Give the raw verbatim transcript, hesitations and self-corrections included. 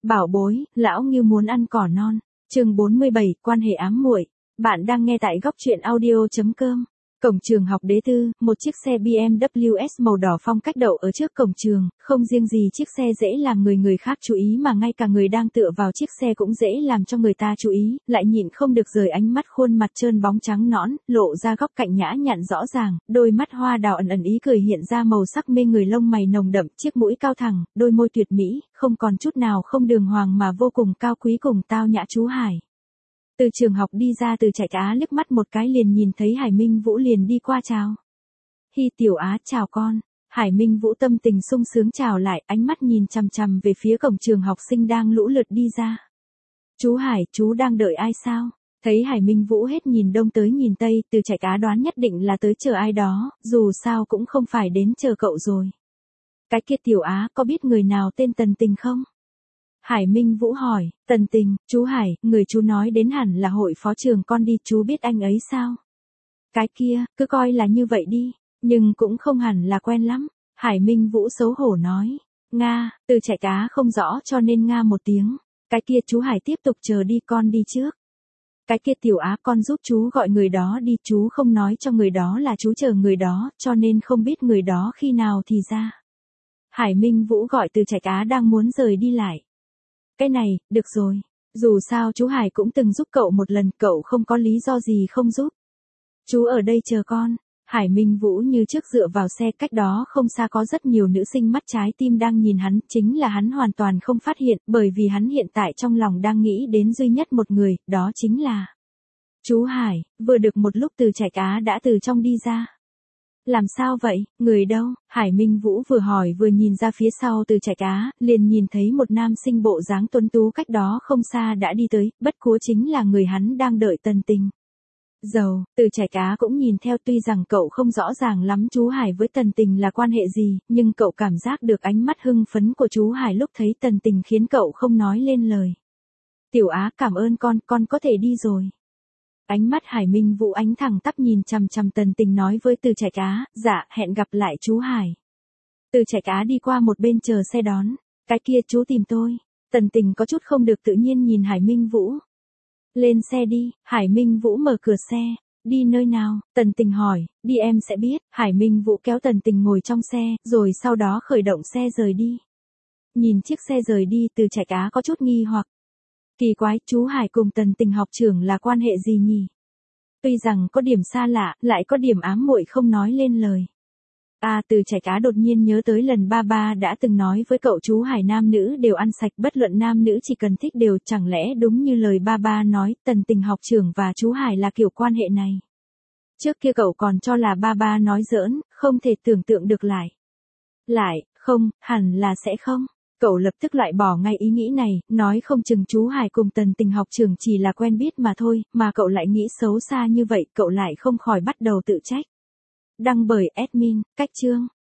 Bảo bối, lão Ngưu muốn ăn cỏ non. Chương bốn mươi bảy, quan hệ ám muội. Bạn đang nghe tại góc truyện audio chấm com. Cổng trường học Đế Tư, một chiếc xe bê em vê ét màu đỏ phong cách đậu ở trước cổng trường, không riêng gì chiếc xe dễ làm người người khác chú ý mà ngay cả người đang tựa vào chiếc xe cũng dễ làm cho người ta chú ý, lại nhịn không được rời ánh mắt khuôn mặt trơn bóng trắng nõn, lộ ra góc cạnh nhã nhặn rõ ràng, đôi mắt hoa đào ẩn ẩn ý cười hiện ra màu sắc mê người, lông mày nồng đậm, chiếc mũi cao thẳng, đôi môi tuyệt mỹ, không còn chút nào không đường hoàng mà vô cùng cao quý cùng tao nhã. Chú Hải từ trường học đi ra, Từ Trạch Á liếc mắt một cái liền nhìn thấy Hải Minh Vũ liền đi qua chào. Hi tiểu Á, chào con. Hải Minh Vũ tâm tình sung sướng chào lại, ánh mắt nhìn chằm chằm về phía cổng trường học sinh đang lũ lượt đi ra. Chú Hải, chú đang đợi ai sao? Thấy Hải Minh Vũ hết nhìn đông tới nhìn tây, Từ Trạch Á đoán nhất định là tới chờ ai đó, dù sao cũng không phải đến chờ cậu rồi. Cái kia tiểu Á, có biết người nào tên Tần Tình không? Hải Minh Vũ hỏi. Tần Tình, chú Hải, người chú nói đến hẳn là hội phó trường con đi, chú biết anh ấy sao? Cái kia, cứ coi là như vậy đi, nhưng cũng không hẳn là quen lắm. Hải Minh Vũ xấu hổ nói. Nga, Từ Trạch Á không rõ cho nên nga một tiếng. Cái kia chú Hải tiếp tục chờ đi, con đi trước. Cái kia tiểu Á, con giúp chú gọi người đó đi, chú không nói cho người đó là chú chờ người đó, cho nên không biết người đó khi nào thì ra. Hải Minh Vũ gọi Từ Trạch Á đang muốn rời đi lại. Cái này, được rồi. Dù sao chú Hải cũng từng giúp cậu một lần, cậu không có lý do gì không giúp. Chú ở đây chờ con. Hải Minh Vũ như trước dựa vào xe, cách đó không xa có rất nhiều nữ sinh mắt trái tim đang nhìn hắn, chính là hắn hoàn toàn không phát hiện, bởi vì hắn hiện tại trong lòng đang nghĩ đến duy nhất một người, đó chính là chú Hải. Vừa được một lúc Từ Trạch Á đã từ trong đi ra. Làm sao vậy, người đâu? Hải Minh Vũ vừa hỏi vừa nhìn ra phía sau Từ Trạch Á, liền nhìn thấy một nam sinh bộ dáng tuấn tú cách đó không xa đã đi tới, bất quá chính là người hắn đang đợi. Tần Tình. Dầu, Từ Trạch Á cũng nhìn theo, tuy rằng cậu không rõ ràng lắm chú Hải với Tần Tình là quan hệ gì, nhưng cậu cảm giác được ánh mắt hưng phấn của chú Hải lúc thấy Tần Tình khiến cậu không nói lên lời. Tiểu Á, cảm ơn con, con có thể đi rồi. Ánh mắt Hải Minh Vũ ánh thẳng tắp nhìn chằm chằm Tần Tình nói với Từ Trạch Á, dạ, hẹn gặp lại chú Hải. Từ Trạch Á đi qua một bên chờ xe đón. Cái kia, chú tìm tôi. Tần Tình có chút không được tự nhiên nhìn Hải Minh Vũ. Lên xe đi. Hải Minh Vũ mở cửa xe. Đi nơi nào? Tần Tình hỏi. Đi em sẽ biết. Hải Minh Vũ kéo Tần Tình ngồi trong xe, rồi sau đó khởi động xe rời đi. Nhìn chiếc xe rời đi, Từ Trạch Á có chút nghi hoặc. Kỳ quái, chú Hải cùng Tần Tình học trưởng là quan hệ gì nhỉ? Tuy rằng có điểm xa lạ, lại có điểm ám muội không nói lên lời. À, Từ Trạch Á đột nhiên nhớ tới lần ba ba đã từng nói với cậu chú Hải nam nữ đều ăn sạch, bất luận nam nữ chỉ cần thích đều, chẳng lẽ đúng như lời ba ba nói, Tần Tình học trưởng và chú Hải là kiểu quan hệ này. Trước kia cậu còn cho là ba ba nói giỡn, không thể tưởng tượng được lại. Lại, không, hẳn là sẽ không. Cậu lập tức loại bỏ ngay ý nghĩ này, nói không chừng chú Hải cùng Tần Tình học trưởng chỉ là quen biết mà thôi, mà cậu lại nghĩ xấu xa như vậy, cậu lại không khỏi bắt đầu tự trách. Đăng bởi admin, cách chương.